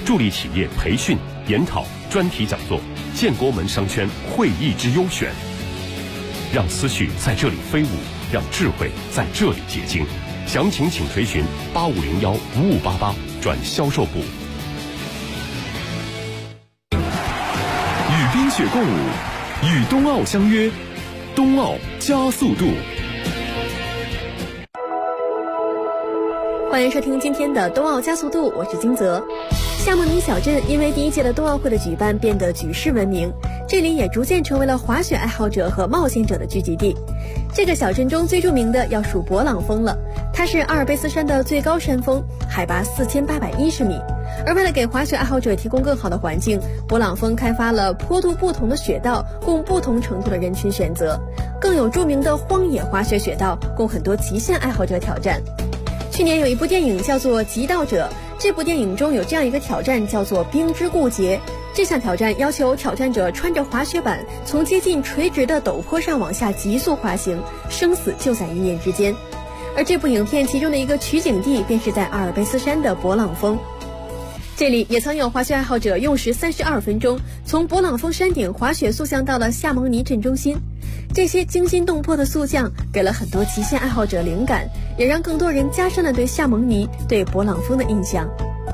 助力企业培训、研讨、专题讲座，建国门商圈会议之优选。让思绪在这里飞舞，让智慧在这里结晶。详情请垂询8501-5588转销售部。 与冰雪共舞，与冬奥相约，冬奥加速度。 欢迎收听今天的冬奥加速度，我是金泽。夏梦宁小镇因为第一届的冬奥会的举办变得举世闻名，这里也逐渐成为了滑雪爱好者和冒险者的聚集地。这个小镇中最著名的要数勃朗峰了，它是阿尔卑斯山的最高山峰，海拔4810米。而为了给滑雪爱好者提供更好的环境，勃朗峰开发了坡度不同的雪道，供不同程度的人群选择，更有著名的荒野滑雪雪道，供很多极限爱好者挑战。去年有一部电影叫做《极道者》，这部电影中有这样一个挑战叫做冰之固结。这项挑战要求挑战者穿着滑雪板从接近垂直的陡坡上往下急速滑行，生死就在一念之间。而这部影片其中的一个取景地便是在阿尔卑斯山的勃朗峰，这里也曾有滑雪爱好者用时32分钟从勃朗峰山顶滑雪速降到了夏蒙尼镇中心。这些惊心动魄的速降给了很多极限爱好者灵感，也让更多人加深了对夏蒙尼、对勃朗峰的印象。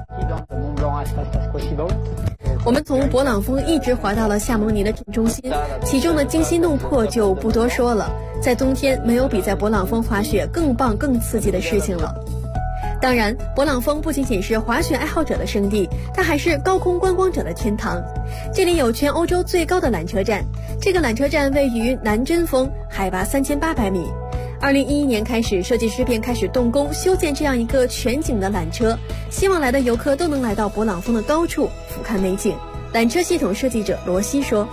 我们从勃朗峰一直滑到了夏蒙尼的镇中心，其中的惊心动魄就不多说了。在冬天，没有比在勃朗峰滑雪更棒、更刺激的事情了。当然，勃朗峰不仅仅是滑雪爱好者的圣地，它还是高空观光者的天堂。这里有全欧洲最高的缆车站，这个缆车站位于南针峰，海拔3800米。2011年开始，设计师便开始动工修建这样一个全景的缆车，希望来的游客都能来到勃朗峰的高处俯瞰美景。缆车系统设计者罗西说，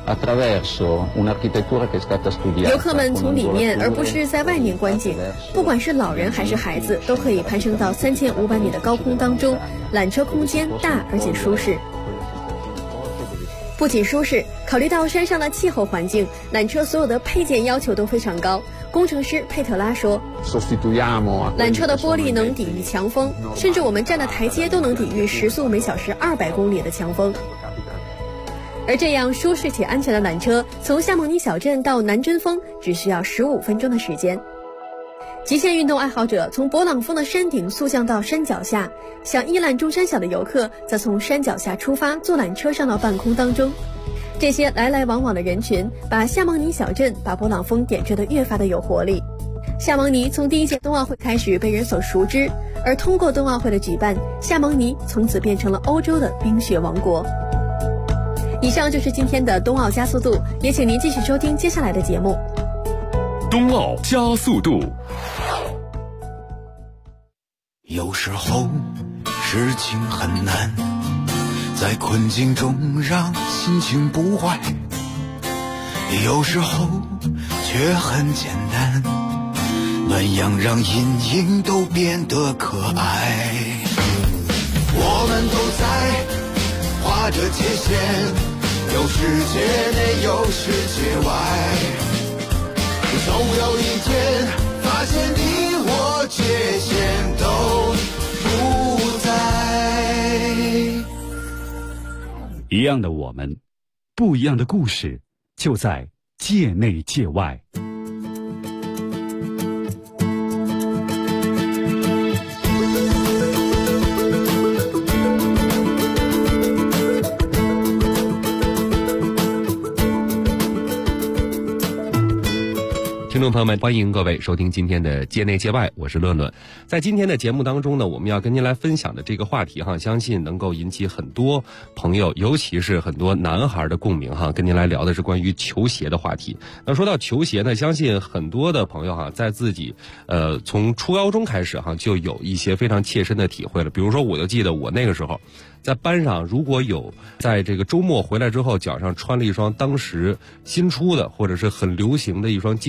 游客们从里面而不是在外面观景，不管是老人还是孩子都可以攀升到3500米的高空当中，缆车空间大而且舒适。不仅舒适，考虑到山上的气候环境，缆车所有的配件要求都非常高。工程师佩特拉说，缆车的玻璃能抵御强风，甚至我们站的台阶都能抵御时速每小时200公里的强风。而这样舒适且安全的缆车，从夏蒙尼小镇到南针峰只需要15分钟的时间。极限运动爱好者从勃朗峰的山顶速降到山脚下，想一览众山小的游客则从山脚下出发，坐缆车上到半空当中。这些来来往往的人群，把夏蒙尼小镇、把勃朗峰点缀得越发的有活力。夏蒙尼从第一届冬奥会开始被人所熟知，而通过冬奥会的举办，夏蒙尼从此变成了欧洲的冰雪王国。以上就是今天的冬奥加速度，也请您继续收听接下来的节目。 冬奥加速度。 有时候事情很难，在困境中让心情不坏，有时候却很简单，暖阳让阴影都变得可爱。我们都在划着界限，有世界内有世界外，总有一天发现你我界限都不在。 一样的我们，不一样的故事，就在界内界外。 听众朋友们，欢迎各位收听今天的界内界外，我是乐乐。在今天的节目当中呢，我们要跟您来分享的这个话题相信能够引起很多朋友，尤其是很多男孩的共鸣跟您来聊的是关于球鞋的话题。那说到球鞋呢，相信很多的朋友在自己从初高中开始就有一些非常切身的体会了。比如说，我就记得我那个时候在班上，如果有在这个周末回来之后脚上穿了一双当时新出的或者是很流行的一双经典的篮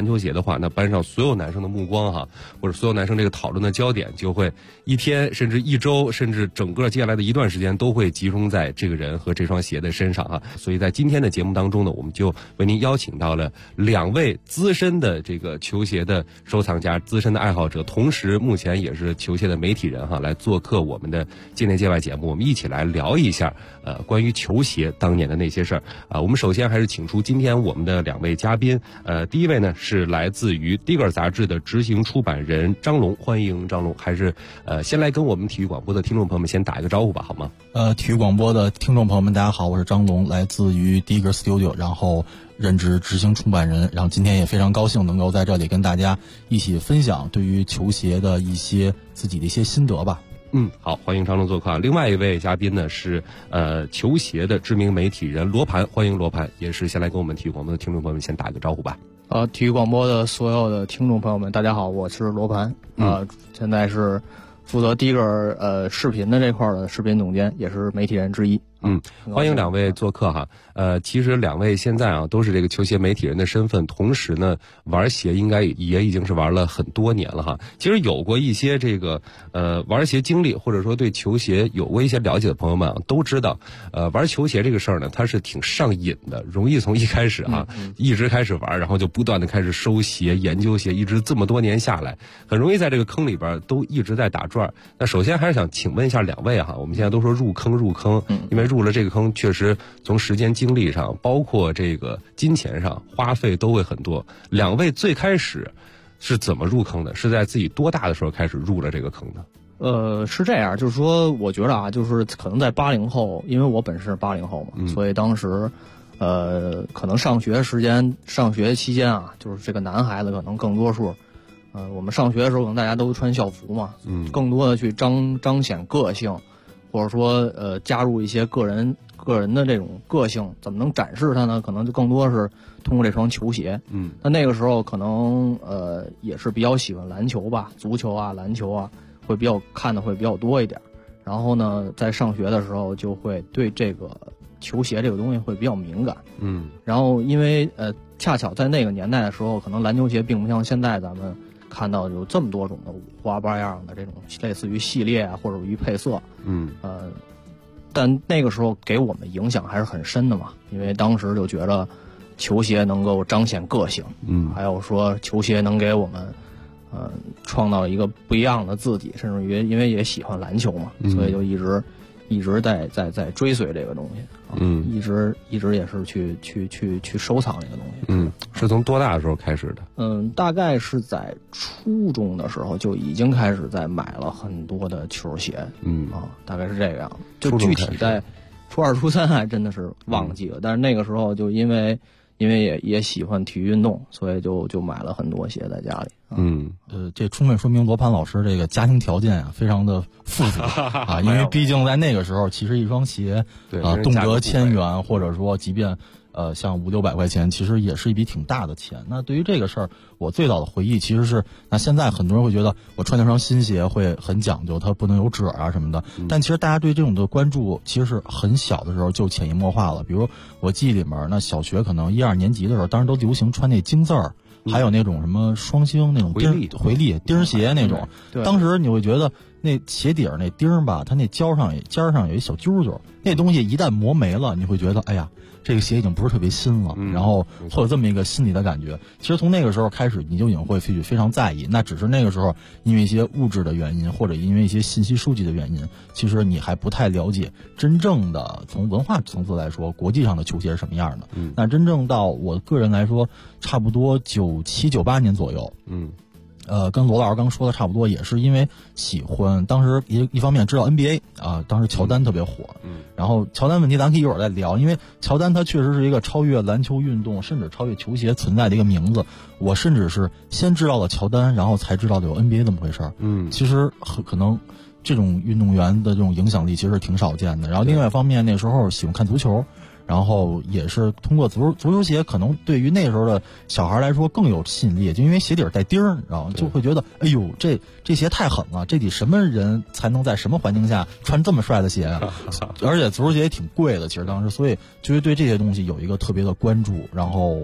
篮球鞋的话，那班上所有男生的目光哈，或者所有男生这个讨论的焦点就会一天甚至一周甚至整个接下来的一段时间都会集中在这个人和这双鞋的身上哈。所以在今天的节目当中呢，我们就为您邀请到了2位资深的这个球鞋的收藏家、资深的爱好者，同时目前也是球鞋的媒体人哈，来做客我们的界内界外节目，我们一起来聊一下关于球鞋当年的那些事儿啊。我们首先还是请出今天我们的2位嘉宾，第一位呢是来自于《Digger》杂志的执行出版人张龙，欢迎张龙。还是先来跟我们体育广播的听众朋友们先打一个招呼吧，好吗？ 体育广播的听众朋友们，大家好，我是张龙，来自于 Digger Studio， 然后任职执行出版人，然后今天也非常高兴能够在这里跟大家一起分享对于球鞋的一些自己的一些心得吧。 好，欢迎张龙做客。另外一位嘉宾呢是球鞋的知名媒体人罗盘，欢迎罗盘，也是先来跟我们体育广播的听众朋友们先打一个招呼吧。 体育广播的所有的听众朋友们，大家好，我是罗盘，现在是负责Digger视频的这块的视频总监，也是媒体人之一。 欢迎2位做客哈。其实2位现在啊都是这个球鞋媒体人的身份，同时呢玩鞋应该也已经是玩了很多年了哈。其实有过一些这个玩鞋经历，或者说对球鞋有过一些了解的朋友们啊，都知道玩球鞋这个事儿呢，它是挺上瘾的，容易从一开始啊一直开始玩，然后就不断的开始收鞋、研究鞋，一直这么多年下来，很容易在这个坑里边都一直在打转。那首先还是想请问一下2位哈，我们现在都说入坑，因为入了这个坑确实从时间精力上，包括这个金钱上花费都会很多。2位最开始是怎么入坑的？是在自己多大的时候开始入了这个坑的？ 是这样，就是说我觉得啊，就是可能在80后，因为我本身是80后嘛，所以当时可能上学期间啊，就是这个男孩子可能更多数我们上学的时候可能大家都穿校服嘛，更多的去彰显个性，或者说加入一些个人的这种个性，怎么能展示它呢？可能就更多是通过这双球鞋。那个时候可能也是比较喜欢篮球吧，足球啊、篮球啊，会比较看的会比较多一点。然后呢，在上学的时候就会对这个球鞋这个东西会比较敏感。然后因为恰巧在那个年代的时候，可能篮球鞋并不像现在咱们看到有这么多种的五花八样的这种类似于系列啊，或者于配色。但那个时候给我们影响还是很深的嘛，因为当时就觉得球鞋能够彰显个性，还有说球鞋能给我们创造一个不一样的自己，甚至于因为也喜欢篮球嘛，所以就一直在追随这个东西，一直也是去收藏这个东西。 是从多大的时候开始的？ 大概是在初中的时候就已经开始在买了很多的球鞋，大概是这个样子。就具体在初2、初3还真的是忘记了，但是那个时候就因为也喜欢体育运动，所以就买了很多鞋在家里。 这充分说明罗盘老师这个家庭条件啊非常的富足啊，因为毕竟在那个时候，其实一双鞋动辄1000元，或者说即便像500-600块钱，其实也是一笔挺大的钱。那对于这个事儿，我最早的回忆其实是，那现在很多人会觉得我穿那双新鞋会很讲究，它不能有褶啊什么的。但其实大家对这种的关注，其实是很小的时候就潜移默化了。比如我记忆里面，那小学可能1、2年级的时候，当时都流行穿那金字儿。还有那种什么双星那种回力钉鞋那种，当时你会觉得那鞋底儿那钉吧，它那尖上有一小揪揪，那东西一旦磨没了，你会觉得哎呀，这个鞋已经不是特别新了，然后会有这么一个心理的感觉。其实从那个时候开始，你就已经会非常在意。那只是那个时候因为一些物质的原因，或者因为一些信息收集的原因，其实你还不太了解真正的从文化层次来说，国际上的球鞋是什么样的。那真正到我个人来说，差不多97、98年左右。跟罗老师刚说的差不多，也是因为喜欢，当时一方面知道 NBA 啊，当时乔丹特别火，然后乔丹问题咱可以一会儿再聊，因为乔丹他确实是一个超越篮球运动，甚至超越球鞋存在的一个名字。我甚至是先知道了乔丹，然后才知道的有 NBA 这么回事儿。其实可能这种运动员的这种影响力其实挺少见的。然后另外一方面，那时候喜欢看足球。然后也是通过足球鞋，可能对于那时候的小孩来说更有吸引力，就因为鞋底带钉儿，然后就会觉得，哎呦，这鞋太狠了，这得什么人才能在什么环境下穿这么帅的鞋啊？而且足球鞋也挺贵的，其实当时，所以就是对这些东西有一个特别的关注。然后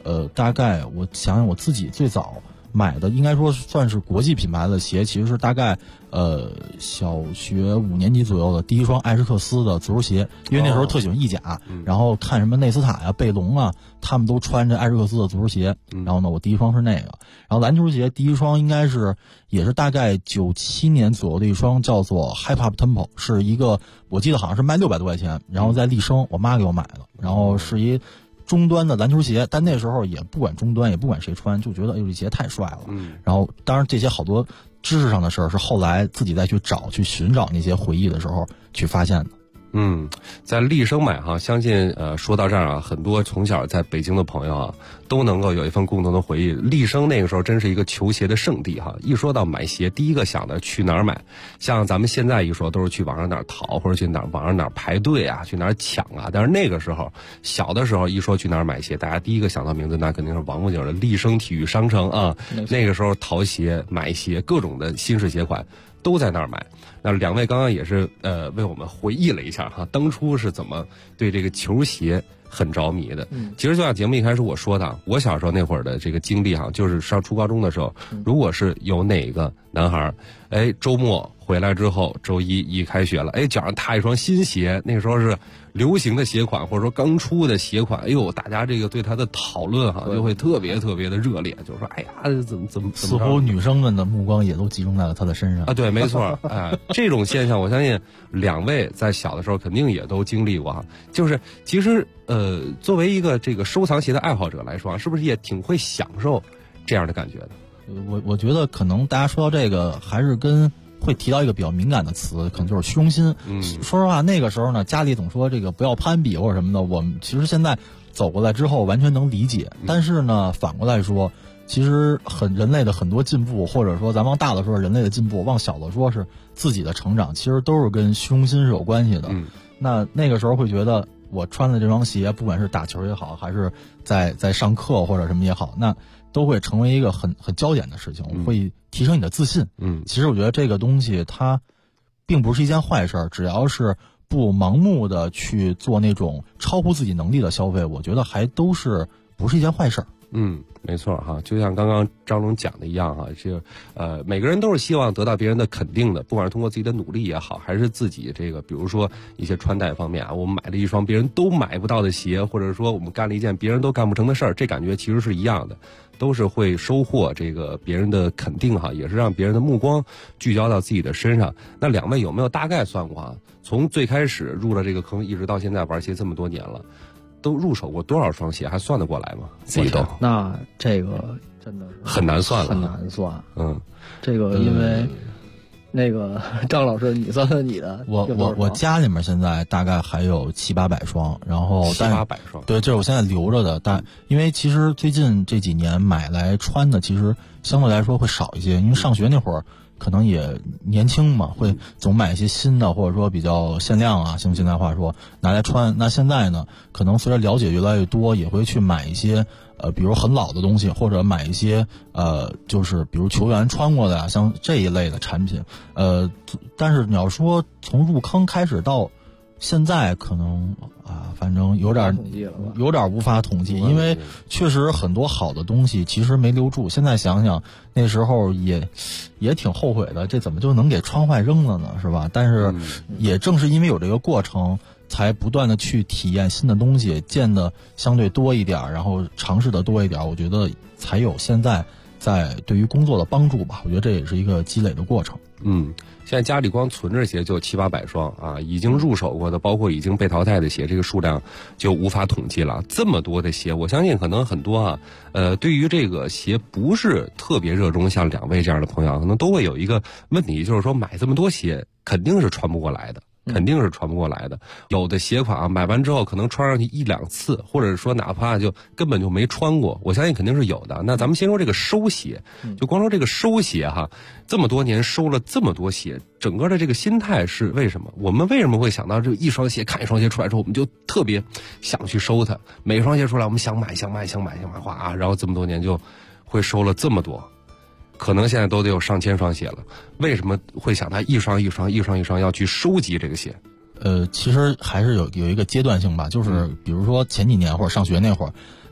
大概我想想我自己最早买的应该说算是国际品牌的鞋，其实是大概小学5年级左右的第一双艾什克斯的足球鞋，因为那时候特喜欢意甲，然后看什么内斯塔呀、贝隆啊，他们都穿着艾什克斯的足球鞋，然后呢我第一双是那个，然后篮球鞋第一双应该是也是大概97年左右的一双，叫做 Hip Hop Tempo， 是一个我记得好像是卖600多块钱，然后在立生我妈给我买的，然后是一中端的篮球鞋，但那时候也不管中端，也不管谁穿，就觉得哎呦这鞋太帅了。然后当然这些好多知识上的事儿是后来自己再去寻找那些回忆的时候去发现的。 在立生买哈，相信说到这儿啊，很多从小在北京的朋友啊，都能够有一份共同的回忆。立生那个时候真是一个球鞋的圣地哈，一说到买鞋，第一个想的去哪儿买？像咱们现在一说，都是去网上哪儿淘，或者去网上哪儿排队啊，去哪儿抢啊。但是那个时候，小的时候一说去哪儿买鞋，大家第一个想到名字那肯定是王府井的立生体育商城啊。那个时候淘鞋、买鞋，各种的新式鞋款都在那儿买。那两位刚刚也是为我们回忆了一下哈，当初是怎么对这个球鞋很着迷的。其实就像节目一开始我说的，我小时候那会儿的这个经历哈，就是上初高中的时候，如果是有哪个男孩周末回来之后，周一开学了，脚上踏一双新鞋，那时候是流行的鞋款或者说刚出的鞋款，大家这个对他的讨论哈就会特别特别的热烈，就是说怎么似乎女生们的目光也都集中在了他的身上啊。对，没错，这种现象我相信两位在小的时候肯定也都经历过哈。就是其实作为一个这个收藏鞋的爱好者来说，是不是也挺会享受这样的感觉的？ 我觉得可能大家说到这个还是会提到一个比较敏感的词，可能就是虚荣心。说实话，那个时候呢，家里总说这个不要攀比或者什么的，我们其实现在走过来之后完全能理解。但是呢，反过来说，其实人类的很多进步，或者说咱往大了说人类的进步，往小了说是自己的成长，其实都是跟虚荣心是有关系的。那个时候会觉得我穿的这双鞋，不管是打球也好，还是在上课或者什么也好，那都会成为一个很焦点的事情，会提升你的自信。其实我觉得这个东西它并不是一件坏事，只要是不盲目的去做那种超乎自己能力的消费，我觉得还都是不是一件坏事。 没错哈，就像刚刚张龙讲的一样哈，每个人都是希望得到别人的肯定的，不管是通过自己的努力也好，还是自己这个比如说一些穿戴方面啊，我们买了一双别人都买不到的鞋，或者说我们干了一件别人都干不成的事儿，这感觉其实是一样的，都是会收获这个别人的肯定哈，也是让别人的目光聚焦到自己的身上。那两位有没有大概算过啊？从最开始入了这个坑，一直到现在玩鞋这么多年了，都入手过多少双鞋，还算得过来吗？自己都那这个真的是很难算了， 很难算。这个因为那个张老师，你算算你的。 我家里面现在大概还有700-800双，然后 700-800双， 对，这是我现在留着的。但因为其实最近这几年买来穿的，其实相对来说会少一些，因为上学那会儿可能也年轻嘛，会总买一些新的，或者说比较限量啊，用现在话说拿来穿。那现在呢，可能随着了解越来越多，也会去买一些比如很老的东西，或者买一些就是比如球员穿过的啊，像这一类的产品。但是你要说从入坑开始到现在，可能反正有点无法统计，因为确实很多好的东西其实没留住。现在想想那时候也挺后悔的，这怎么就能给穿坏扔了呢，是吧？但是也正是因为有这个过程，才不断的去体验新的东西，见的相对多一点，然后尝试的多一点，我觉得才有现在在对于工作的帮助吧。我觉得这也是一个积累的过程。 现在家里光存着鞋就700-800双啊，已经入手过的，包括已经被淘汰的鞋，这个数量就无法统计了。这么多的鞋，我相信可能很多对于这个鞋不是特别热衷，像两位这样的朋友，可能都会有一个问题，就是说买这么多鞋肯定是穿不过来的。有的鞋款买完之后可能穿上去1-2次，或者说哪怕就根本就没穿过，我相信肯定是有的。那咱们先说这个收鞋，就光说这个收鞋哈，这么多年收了这么多鞋，整个的这个心态是为什么？我们为什么会想到这一双鞋，看一双鞋出来之后，我们就特别想去收它？每双鞋出来，我们想买，哗，然后这么多年就会收了这么多。可能现在都得有上千双鞋了，为什么会想他一双要去收集这个鞋？ 其实还是有一个阶段性吧，就是比如说前几年或者上学那会儿，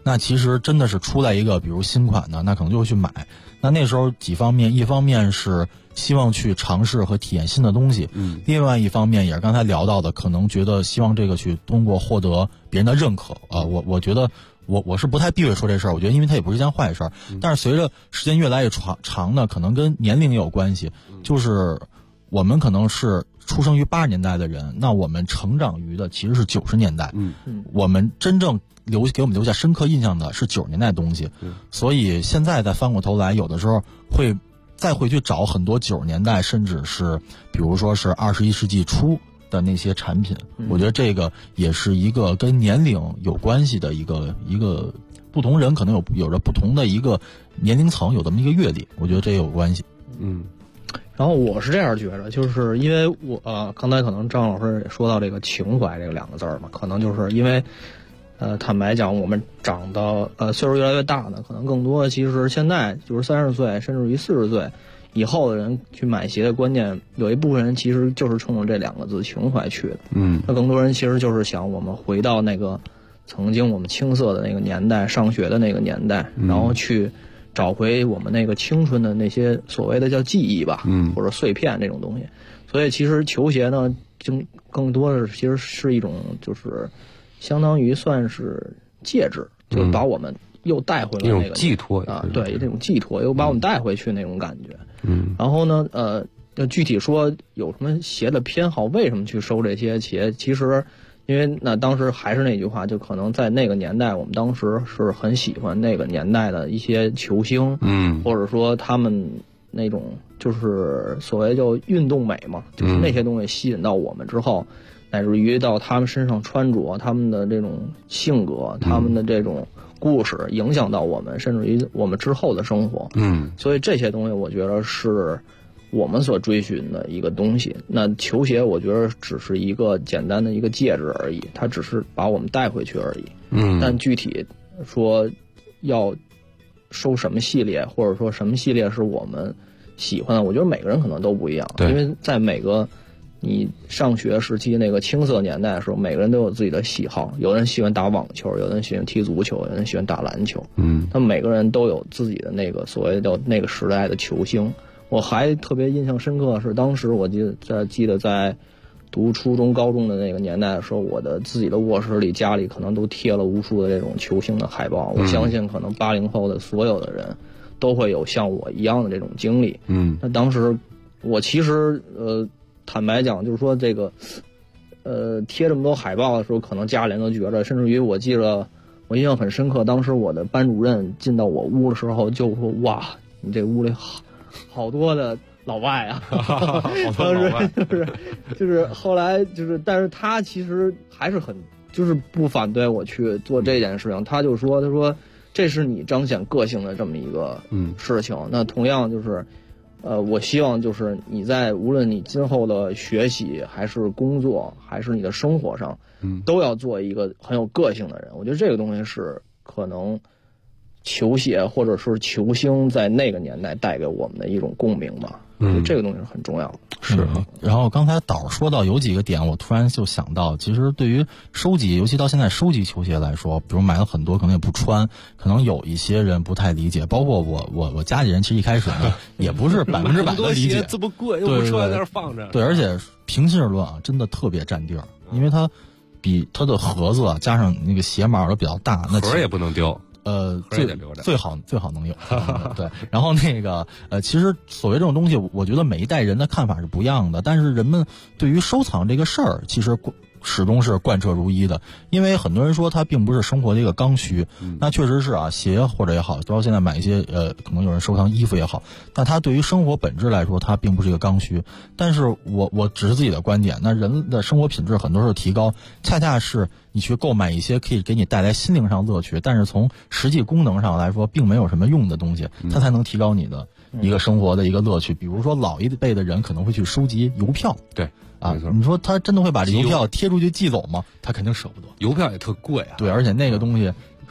那其实真的是出来一个比如新款的，那可能就会去买。那时候几方面，一方面是希望去尝试和体验新的东西，另外一方面也是刚才聊到的，可能觉得希望这个去通过获得别人的认可我觉得我是不太避讳说这事儿，我觉得因为它也不是一件坏事，但是随着时间越来越长呢，可能跟年龄也有关系，就是我们可能是出生于80年代的人，那我们成长于的其实是90年代，我们真正给我们留下深刻印象的是90年代的东西，所以现在再翻过头来，有的时候会再回去找很多90年代，甚至是比如说是21世纪初的那些产品，我觉得这个也是一个跟年龄有关系的一个不同人可能有着不同的一个年龄层，有这么一个阅历，我觉得这也有关系。 然后我是这样觉得，就是因为我刚才可能张老师也说到这个情怀这个2个字嘛，可能就是因为坦白讲，我们长到岁数越来越大呢，可能更多的其实现在就是30岁甚至于40岁以后的人去买鞋的观念，有一部分人其实就是冲着这2个字情怀去的。那更多人其实就是想我们回到那个曾经我们青涩的那个年代，上学的那个年代，然后去找回我们那个青春的那些所谓的叫记忆吧，或者碎片这种东西。所以其实球鞋呢，就更多的其实是一种就是相当于算是介质，就把我们又带回了那个寄托对，这种寄托又把我们带回去那种感觉。然后呢，具体说有什么鞋的偏好，为什么去收这些鞋？其实，因为当时还是那句话，就可能在那个年代，我们当时是很喜欢那个年代的一些球星，或者说他们那种就是所谓叫运动美嘛，就是那些东西吸引到我们之后，乃至于到他们身上穿着，他们的这种性格，他们的这种故事影响到我们，甚至于我们之后的生活。所以这些东西我觉得是我们所追寻的一个东西。那球鞋我觉得只是一个简单的一个介质而已，它只是把我们带回去而已。但具体说要收什么系列，或者说什么系列是我们喜欢的，我觉得每个人可能都不一样。因为在每个你上学时期那个青涩年代的时候，每个人都有自己的喜好，有人喜欢打网球，有人喜欢踢足球，有人喜欢打篮球。他们每个人都有自己的那个所谓的那个时代的球星。我还特别印象深刻的是，当时我记得在读初中高中的那个年代的时候，我的自己的卧室里家里可能都贴了无数的这种球星的海报。我相信可能80后的所有的人都会有像我一样的这种经历。那当时我其实坦白讲，就是说这个贴这么多海报的时候，可能家里人都觉得，甚至于我记得我印象很深刻，当时我的班主任进到我屋的时候就说：“哇，你这屋里好多的老外啊！”好多老外就是后来就是，但是他其实还是很就是不反对我去做这件事情，他就说：“他说这是你彰显个性的这么一个事情。那同样就是。”我希望就是你在无论你今后的学习还是工作还是你的生活上，都要做一个很有个性的人。我觉得这个东西是可能球鞋或者是球星在那个年代带给我们的一种共鸣吧。这个东西是很重要的。 是。然后刚才导说到有几个点，我突然就想到，其实对于收集，尤其到现在收集球鞋来说，比如买了很多可能也不穿，可能有一些人不太理解，包括我家里人其实一开始呢也不是100%的理解， 这么贵又不穿在那放着。 对，而且平心而论啊，真的特别占地儿，因为它比它的盒子加上那个鞋码都比较大，那盒也不能丢。 最好能有对。然后那个其实所谓这种东西，我觉得每一代人的看法是不一样的，但是人们对于收藏这个事儿，其实始终是贯彻如一的。因为很多人说它并不是生活的一个刚需，那确实是啊，鞋或者也好，包括现在买一些可能有人收藏衣服也好，但它对于生活本质来说，它并不是一个刚需。但是我只是自己的观点，那人的生活品质很多时候提高，恰恰是你去购买一些可以给你带来心灵上乐趣，但是从实际功能上来说并没有什么用的东西，它才能提高你的一个生活的一个乐趣。比如说老一辈的人可能会去收集邮票， 对啊，你说他真的会把这邮票贴出去寄走吗？他肯定舍不得。 邮票也特贵啊。 对，而且那个东西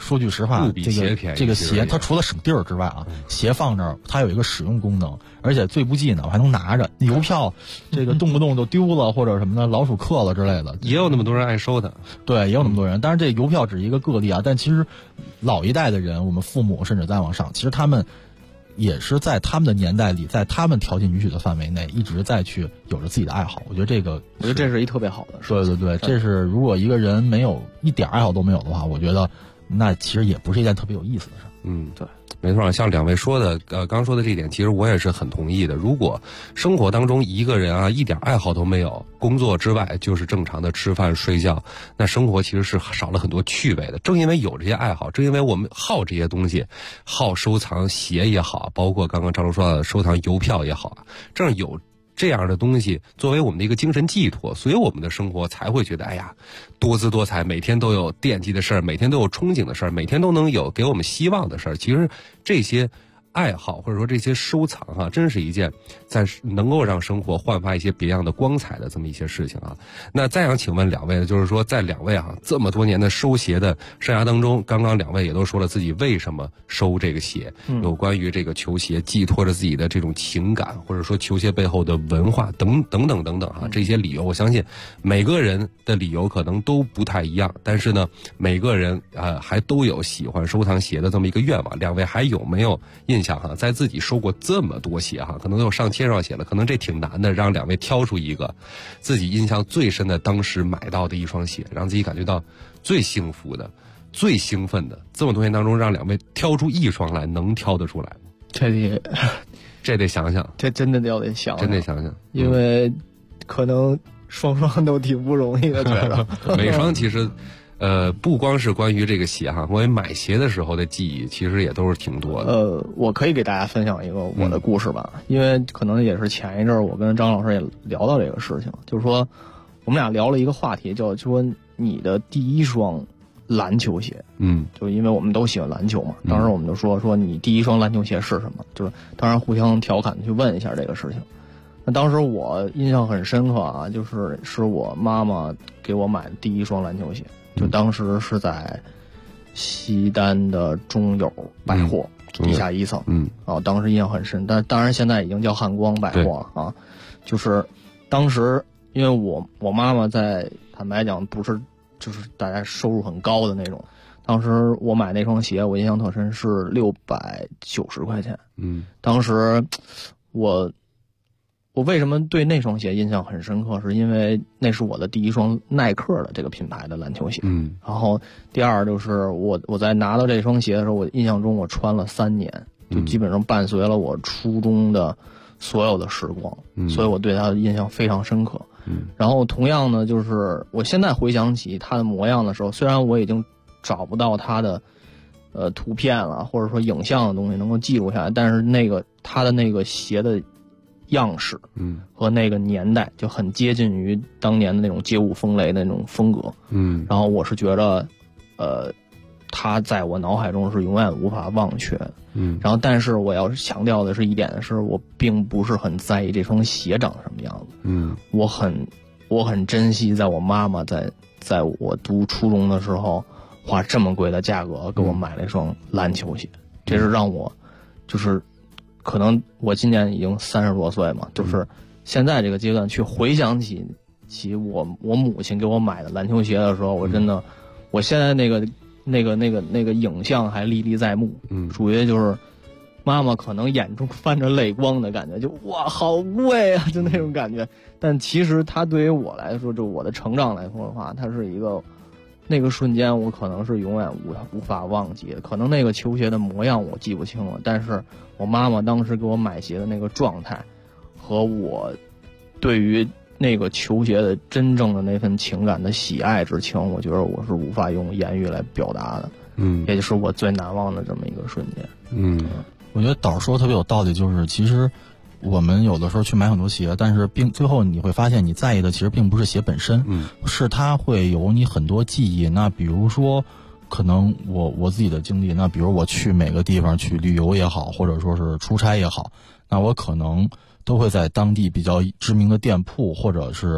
说句实话，这个鞋它除了省地儿之外啊，鞋放这儿它有一个使用功能，而且最不济呢，我还能拿着。邮票这个动不动就丢了或者什么的，老鼠刻了之类的， 也有那么多人爱收的。 对，也有那么多人。但是这邮票只是一个个例啊，但其实老一代的人，我们父母甚至再往上，其实他们也是在他们的年代里，在他们条件允许的范围内，一直在去有着自己的爱好。我觉得这是一特别好的事。 对对对，这是如果一个人没有一点爱好都没有的话，我觉得那其实也不是一件特别有意思的事。 对， 没错，像两位说的，刚说的这一点，其实我也是很同意的。如果生活当中一个人啊一点爱好都没有，工作之外就是正常的吃饭睡觉，那生活其实是少了很多趣味的。正因为有这些爱好，正因为我们好这些东西，好收藏鞋也好，包括刚刚张璐说的收藏邮票也好啊，正有这样的东西作为我们的一个精神寄托，所以我们的生活才会觉得哎呀多姿多彩，每天都有惦记的事儿，每天都有憧憬的事儿，每天都能有给我们希望的事儿。其实这些爱好或者说这些收藏啊，真是一件在能够让生活焕发一些别样的光彩的这么一些事情啊。那再想请问两位，就是说在两位啊这么多年的收鞋的生涯当中，刚刚两位也都说了自己为什么收这个鞋，有关于这个球鞋寄托着自己的这种情感，或者说球鞋背后的文化等等啊，这些理由我相信每个人的理由可能都不太一样，但是呢每个人还都有喜欢收藏鞋的这么一个愿望。两位还有没有印象哈，在自己收过这么多鞋哈，可能有上千双鞋了，可能这挺难的，让两位挑出一个自己印象最深的当时买到的一双鞋，让自己感觉到最幸福的最兴奋的，这么多年当中让两位挑出一双来，能挑得出来吗？这得想想， 这真的得想， 真得想想， 因为可能双双都挺不容易的，觉得每双其实不光是关于这个鞋哈，我买鞋的时候的记忆其实也都是挺多的。 我可以给大家分享一个我的故事吧，因为可能也是前一阵我跟张老师也聊到这个事情，就是说我们俩聊了一个话题，叫说你的第一双篮球鞋。就因为我们都喜欢篮球嘛，当时我们就说你第一双篮球鞋是什么？就是当然互相调侃去问一下这个事情。那当时我印象很深刻啊，是我妈妈给我买的第一双篮球鞋。就当时是在西单的中友百货地下一层，当时印象很深，但当然现在已经叫汉光百货了啊。就是当时因为我妈妈在坦白讲不是就是大家收入很高的那种，当时我买那双鞋我印象特深是690块钱。当时我为什么对那双鞋印象很深刻，是因为那是我的第一双耐克的这个品牌的篮球鞋。然后第二就是我在拿到这双鞋的时候，我印象中我穿了3年，就基本上伴随了我初中的所有的时光，所以我对它的印象非常深刻。然后同样呢，就是我现在回想起它的模样的时候，虽然我已经找不到它的图片了，或者说影像的东西能够记录下来，但是它的那个鞋的样式，和那个年代就很接近于当年的那种街舞风雷的那种风格，然后我是觉得，它在我脑海中是永远无法忘却的，然后但是我要强调的是一点是，我并不是很在意这双鞋长什么样子，我很珍惜在我妈妈在我读初中的时候花这么贵的价格给我买了一双篮球鞋，这是让我就是。可能我今年已经30多岁嘛，就是现在这个阶段去回想起我母亲给我买的篮球鞋的时候，我真的，我现在那个影像还历历在目，属于就是妈妈可能眼中泛着泪光的感觉，就哇好贵啊，就那种感觉。但其实它对于我来说，就我的成长来说的话，它是一个那个瞬间，我可能是永远无法忘记的。可能那个球鞋的模样我记不清了，但是我妈妈当时给我买鞋的那个状态，和我对于那个球鞋的真正的那份情感的喜爱之情，我觉得我是无法用言语来表达的。也就是我最难忘的这么一个瞬间。 我觉得导说特别有道理，就是其实我们有的时候去买很多鞋，但是最后你会发现你在意的其实并不是鞋本身，是它会有你很多记忆。那比如说可能我自己的经历，那比如我去每个地方去旅游也好，或者说是出差也好，那我可能都会在当地比较知名的店铺或者是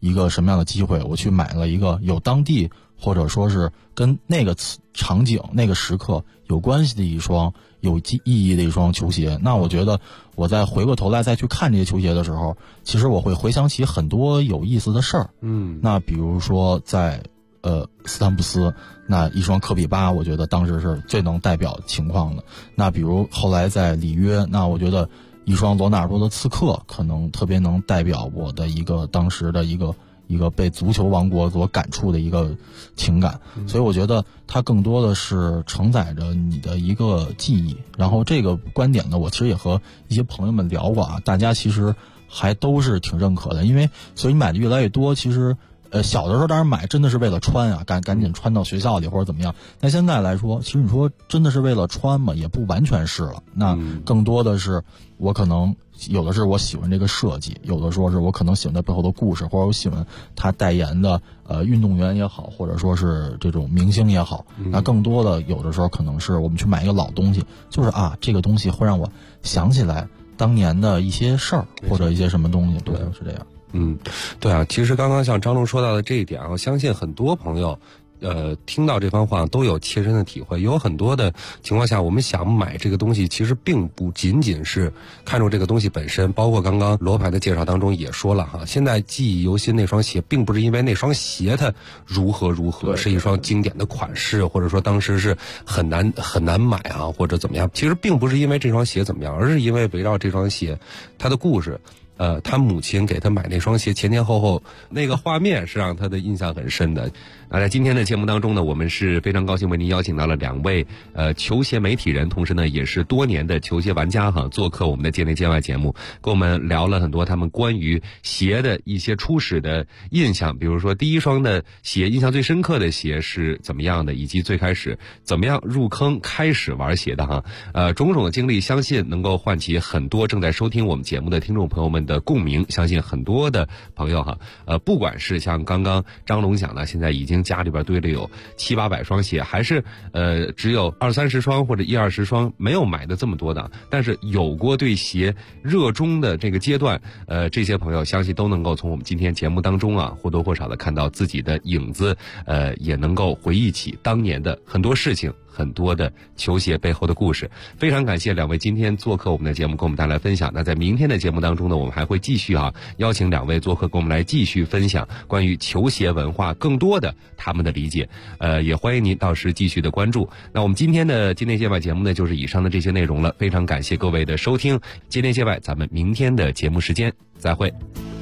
一个什么样的机会，我去买了一个有当地或者说是跟那个场景那个时刻有关系的一双有意义的一双球鞋，那我觉得我再回过头来再去看这些球鞋的时候，其实我会回想起很多有意思的事儿。那比如说在斯坦布斯那一双科比8，我觉得当时是最能代表情况的。那比如后来在里约，那我觉得一双罗纳尔多的刺客可能特别能代表我的一个当时的一个被足球王国所感触的一个情感。所以我觉得它更多的是承载着你的一个记忆。然后这个观点呢，我其实也和一些朋友们聊过啊，大家其实还都是挺认可的。因为所以买的越来越多，其实小的时候当然买真的是为了穿啊，赶紧穿到学校里或者怎么样。但现在来说，其实你说真的是为了穿嘛，也不完全是了。那更多的是我可能有的是我喜欢这个设计，有的说是我可能喜欢它背后的故事，或者我喜欢他代言的运动员也好，或者说是这种明星也好。那更多的有的时候可能是我们去买一个老东西，就是这个东西会让我想起来当年的一些事儿或者一些什么东西。对，是这样。 对啊，其实刚刚像张龙说到的这一点，我相信很多朋友听到这番话都有切身的体会。有很多的情况下，我们想买这个东西，其实并不仅仅是看重这个东西本身，包括刚刚罗盘的介绍当中也说了哈，现在记忆犹新那双鞋，并不是因为那双鞋它如何是一双经典的款式，或者说当时是很难买啊，或者怎么样，其实并不是因为这双鞋怎么样，而是因为围绕这双鞋它的故事。他母亲给他买那双鞋前后那个画面是让他的印象很深的。在今天的节目当中呢，我们是非常高兴为您邀请到了2位球鞋媒体人，同时呢也是多年的球鞋玩家哈，做客我们的界内界外节目，跟我们聊了很多他们关于鞋的一些初始的印象，比如说第一双的鞋印象最深刻的鞋是怎么样的，以及最开始怎么样入坑开始玩鞋的哈。种种的经历相信能够唤起很多正在收听我们节目的听众朋友们的共鸣。相信很多的朋友哈，不管是像刚刚张龙讲的，现在已经家里边堆了有700-800双鞋，还是只有20-30双或者10-20双没有买的这么多的，但是有过对鞋热衷的这个阶段，这些朋友相信都能够从我们今天节目当中或多或少的看到自己的影子，也能够回忆起当年的很多事情，很多的球鞋背后的故事。非常感谢2位今天做客我们的节目，跟我们带来分享。那在明天的节目当中呢，我们还会继续邀请2位做客，跟我们来继续分享关于球鞋文化更多的他们的理解。也欢迎您到时继续的关注。那我们今天的界内界外节目呢，就是以上的这些内容了。非常感谢各位的收听，界内界外，咱们明天的节目时间再会。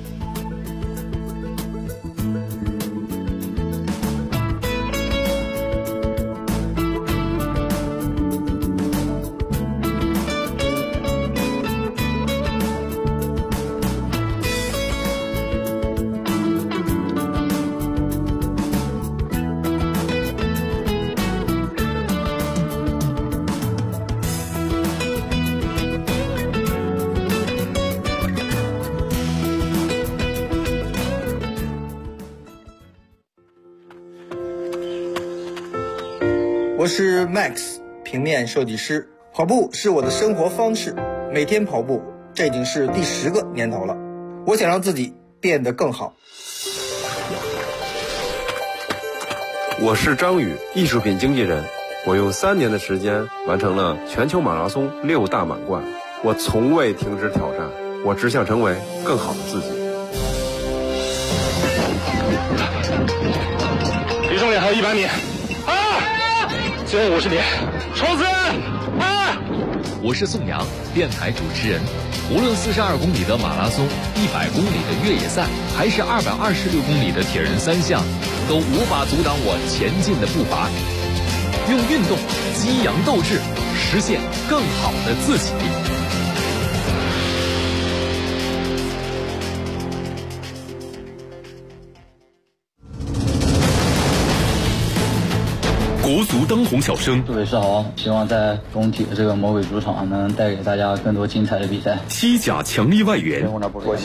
我是 Max， 平面设计师。跑步是我的生活方式，每天跑步，这已经是第10个年头了。我想让自己变得更好。 我是张宇，艺术品经纪人。我用3年的时间完成了全球马拉松6大满贯。我从未停止挑战，我只想成为更好的自己。 离终点还有100米。最后50米，冲刺！ 我是宋阳，电台主持人。无论42公里的马拉松、100公里的越野赛，还是226公里的铁人3项，都无法阻挡我前进的步伐。用运动激扬斗志，实现更好的自己。 国足当红小生， 各位是好，希望在工体的这个魔鬼主场能带给大家更多精彩的比赛。 西甲强力外援。